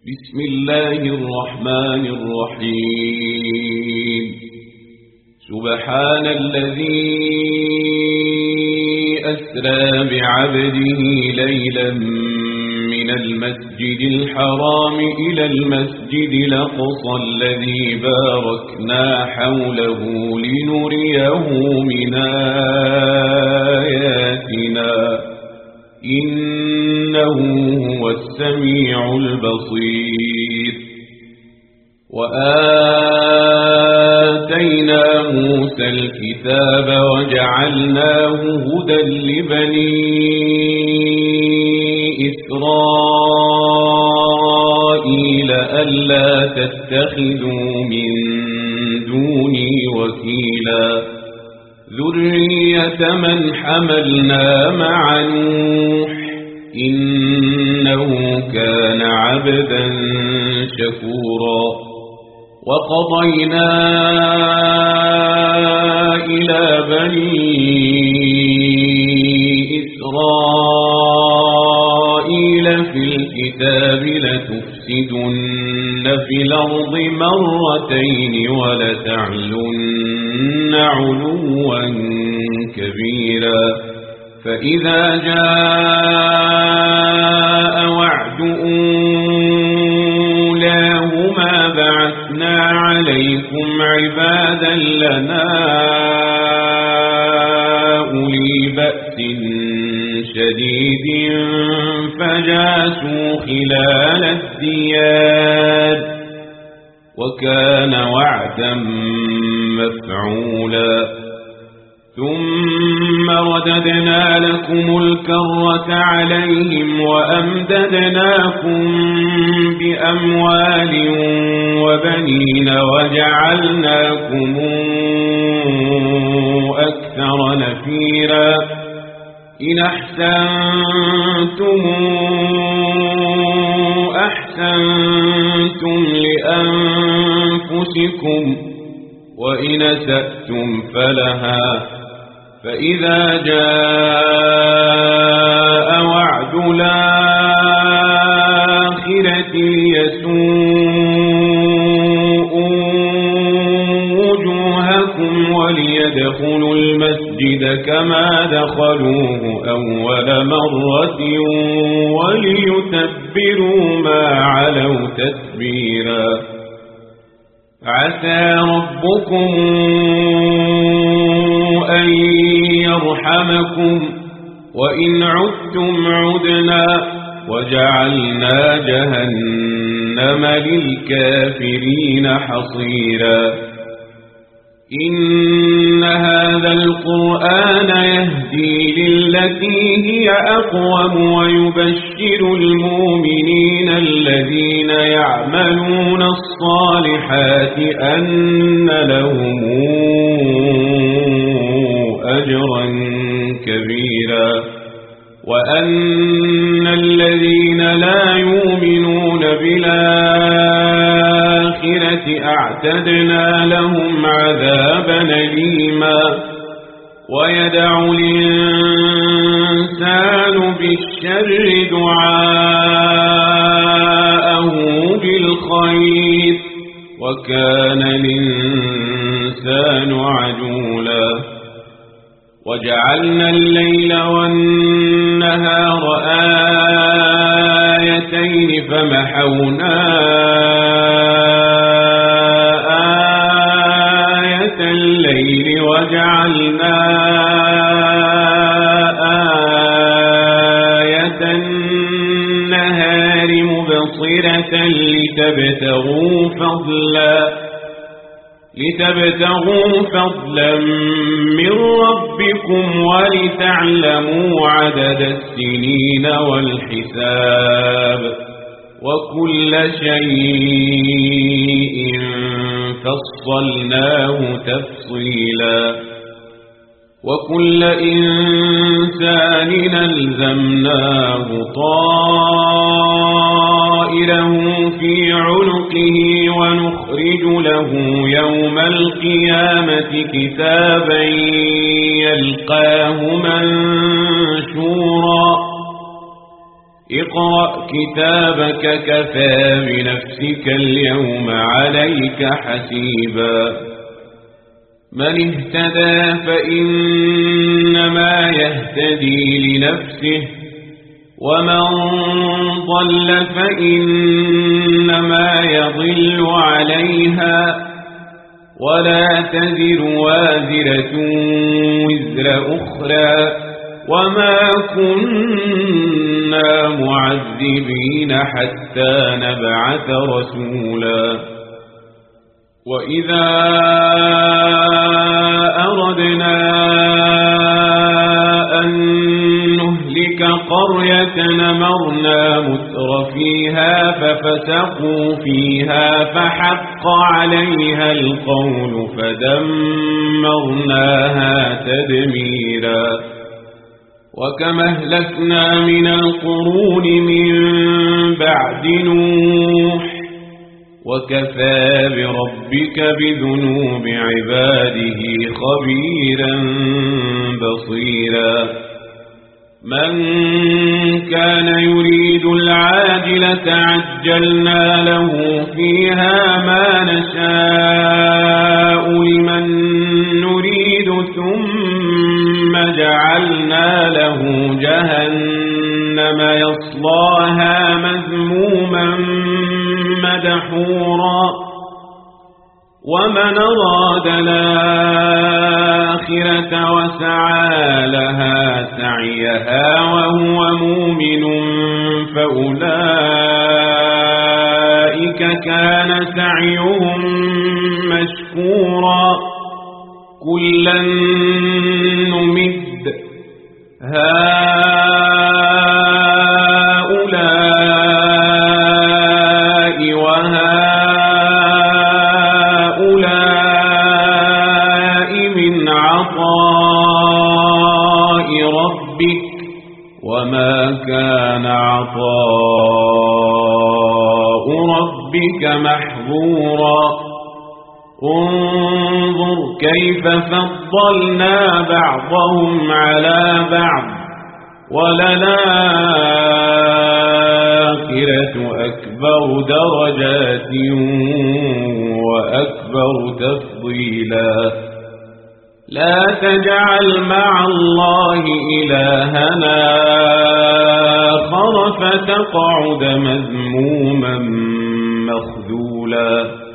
بسم الله الرحمن الرحيم. سبحان الذي أسرى بعبده ليلا من المسجد الحرام إلى المسجد الأقصى الذي باركنا حوله لنريه من آياتنا إنه هو السميع البصير. وآتينا موسى الكتاب وجعلناه هدى لبني إسرائيل ألا تتخذوا من دوني وكيلا ذرية من حملنا مع نوح إنه كان عبدا شكورا. وقضينا إلى بني إسرائيل في الكتاب لتفسدن في الأرض مرتين ولتعلن علوا كبيرا. فإذا جاء وعد أولاهما بعثنا عليكم عبادا لنا أولي بأس شديد فجاسوا خلال الديار وكان وعدا مفعولا. ثم رددنا لكم الكرة عليهم وأمددناكم بأموال وبنين وجعلناكم أكثر نفيرا. إن أحسنتم أحسنتم لأنفسكم وإن أسأتم فلها. فإذا جاء وعد الآخرة ليسوءوا وجوهكم وليدخلوا المسجد كما دخلوه أول مرة وليتبروا ما علوا تتبيرا. عسى ربكم أن يرحمكم وإن عدتم عدنا وجعلنا جهنم للكافرين حصيرا. إن هذا القرآن يهدي للتي هي أقوم ويبشر المؤمنين الذين يعملون الصالحات أن لهم أجرا كبيرا وأن الذين لا يؤمنون بالآخرة أعتدنا لهم عذابا أليما. ويدع الإنسان بالشر دعاءه بالخير وكان الإنسان عجولا. وجعلنا الليل والنهار آيتين فمحونا آية الليل وجعلنا آية النهار مبصرة لتبتغوا فضلا من ربكم ولتعلموا عدد السنين والحساب وكل شيء فصلناه تفصيلا. وكل إنسان ألزمناه طائره في عنقه ونخرج له يوم القيامة كتابا يلقاه منشورا اقرأ كتابك كفى بنفسك اليوم عليك حسيبا من اهتدى فإنما يهتدي لنفسه ومن ضل فإنما يضل عليها ولا تزر وازرة وزر أخرى وما كنا معذبين حتى نبعث رسولا وإذا أردنا أن نهلك قرية أمرنا متر فيها ففسقوا فيها فحق عليها القول فدمرناها تدميرا وكما أهلكنا من القرون من بعد نوح وكفى بربك بذنوب عباده خبيرا بصيرا من كان يريد العاجلة عجلنا له فيها ما نشاء لمن نريد ثم جعلنا له جهنم يصلاها مذموما مدحورا ومن أراد الآخرة وسعى لها سعيها وهو مؤمن فأولئك كان سعيهم مشكورا كلا نمد هؤلاء وهؤلاء من عطاء ربك وما كان عطاء ربك محظورا انظر كيف فضلنا بعضهم على بعض وللآخرة أكبر درجات وأكبر تفضيلا لا تجعل مع الله إلهنا آخر فتقعد مذموما مخذولا